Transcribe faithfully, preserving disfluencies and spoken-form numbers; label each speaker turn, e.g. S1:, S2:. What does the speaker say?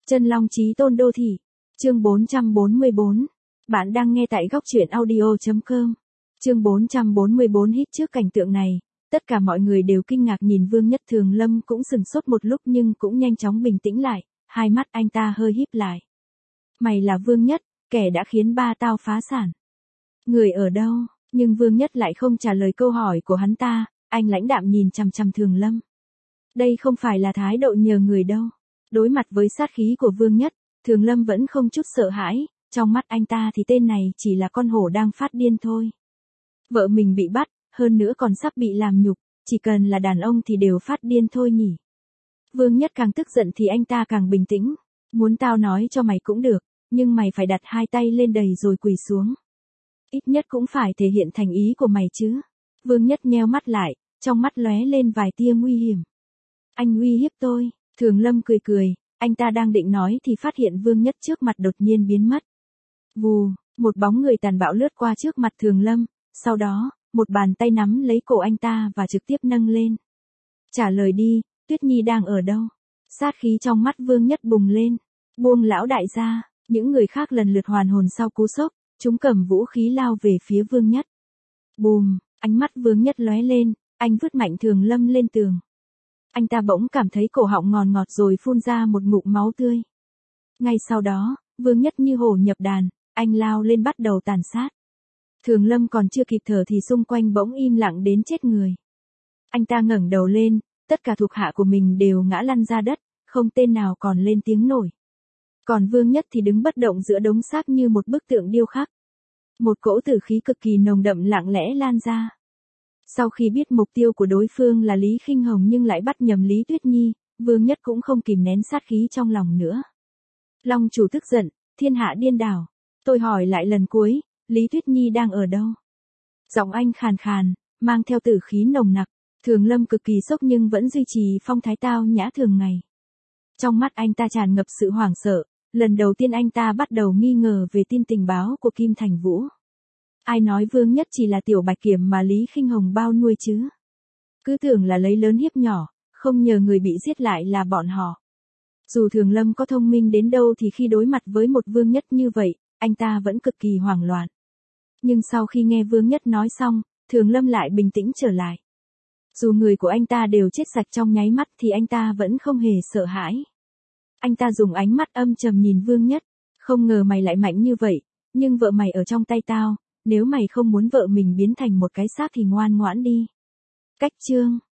S1: Chân Long Chí Tôn Đô Thị. Chương bốn trăm bốn mươi bốn. Bạn đang nghe tại góc truyện audio chấm com. Chương bốn trăm bốn mươi bốn. Hít trước cảnh tượng này, tất cả mọi người đều kinh ngạc nhìn Vương Nhất. Thường Lâm cũng sừng sốt một lúc nhưng cũng nhanh chóng bình tĩnh lại, hai mắt anh ta hơi híp lại. Mày là Vương Nhất, kẻ đã khiến ba tao phá sản. Người ở đâu? Nhưng Vương Nhất lại không trả lời câu hỏi của hắn ta, anh lãnh đạm nhìn chằm chằm Thường Lâm. Đây không phải là thái độ nhờ người đâu. Đối mặt với sát khí của Vương Nhất, Thường Lâm vẫn không chút sợ hãi, trong mắt anh ta thì tên này chỉ là con hổ đang phát điên thôi. Vợ mình bị bắt, hơn nữa còn sắp bị làm nhục, chỉ cần là đàn ông thì đều phát điên thôi nhỉ. Vương Nhất càng tức giận thì anh ta càng bình tĩnh, muốn tao nói cho mày cũng được, nhưng mày phải đặt hai tay lên đầy rồi quỳ xuống. Ít nhất cũng phải thể hiện thành ý của mày chứ. Vương Nhất nheo mắt lại, trong mắt lóe lên vài tia nguy hiểm. Anh uy hiếp tôi. Thường Lâm cười cười, anh ta đang định nói thì phát hiện Vương Nhất trước mặt đột nhiên biến mất. Vù, một bóng người tàn bạo lướt qua trước mặt Thường Lâm, sau đó, một bàn tay nắm lấy cổ anh ta và trực tiếp nâng lên. Trả lời đi, Tuyết Nhi đang ở đâu? Sát khí trong mắt Vương Nhất bùng lên. Buông lão đại ra, những người khác lần lượt hoàn hồn sau cú sốc, chúng cầm vũ khí lao về phía Vương Nhất. Bùm, ánh mắt Vương Nhất lóe lên, anh vứt mạnh Thường Lâm lên tường. Anh ta bỗng cảm thấy cổ họng ngòn ngọt rồi phun ra một ngụm máu tươi. Ngay sau đó, Vương Nhất như hổ nhập đàn, anh lao lên bắt đầu tàn sát. Thường Lâm còn chưa kịp thở thì xung quanh bỗng im lặng đến chết người. Anh ta ngẩng đầu lên, tất cả thuộc hạ của mình đều ngã lăn ra đất, không tên nào còn lên tiếng nổi. Còn Vương Nhất thì đứng bất động giữa đống xác như một bức tượng điêu khắc. Một cỗ tử khí cực kỳ nồng đậm lặng lẽ lan ra. Sau khi biết mục tiêu của đối phương là Lý Khinh Hồng nhưng lại bắt nhầm Lý Tuyết Nhi, Vương Nhất cũng không kìm nén sát khí trong lòng nữa. Long chủ tức giận, thiên hạ điên đảo. Tôi hỏi lại lần cuối, Lý Tuyết Nhi đang ở đâu? Giọng anh khàn khàn, mang theo tử khí nồng nặc. Thường Lâm cực kỳ sốc nhưng vẫn duy trì phong thái tao nhã thường ngày. Trong mắt anh ta tràn ngập sự hoảng sợ, lần đầu tiên anh ta bắt đầu nghi ngờ về tin tình báo của Kim Thành Vũ. Ai nói Vương Nhất chỉ là tiểu bạch kiểm mà Lý Khinh Hồng bao nuôi chứ? Cứ tưởng là lấy lớn hiếp nhỏ, không ngờ người bị giết lại là bọn họ. Dù Thường Lâm có thông minh đến đâu thì khi đối mặt với một Vương Nhất như vậy, anh ta vẫn cực kỳ hoảng loạn. Nhưng sau khi nghe Vương Nhất nói xong, Thường Lâm lại bình tĩnh trở lại. Dù người của anh ta đều chết sạch trong nháy mắt thì anh ta vẫn không hề sợ hãi. Anh ta dùng ánh mắt âm trầm nhìn Vương Nhất, không ngờ mày lại mạnh như vậy, nhưng vợ mày ở trong tay tao, nếu mày không muốn vợ mình biến thành một cái xác thì ngoan ngoãn đi. Cách chương